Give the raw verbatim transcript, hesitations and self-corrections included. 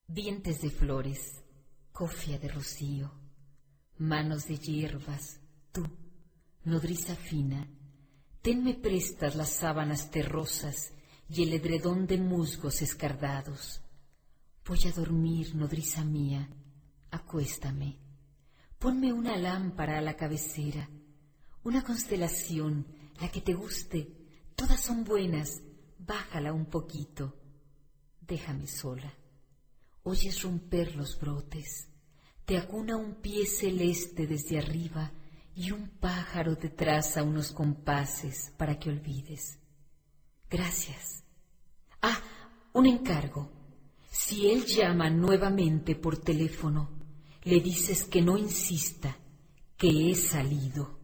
Dientes de flores, cofia de rocío, manos de hierbas, tú, nodriza fina, tenme prestas las sábanas terrosas y el edredón de musgos escardados. Voy a dormir, nodriza mía, acuéstame, ponme una lámpara a la cabecera, una constelación, la que te guste, todas son buenas, bájala un poquito, déjame sola. Oyes romper los brotes, te acuna un pie celeste desde arriba y un pájaro te traza unos compases para que olvides. Gracias. Ah, un encargo. Si él llama nuevamente por teléfono, le dices que no insista, que he salido.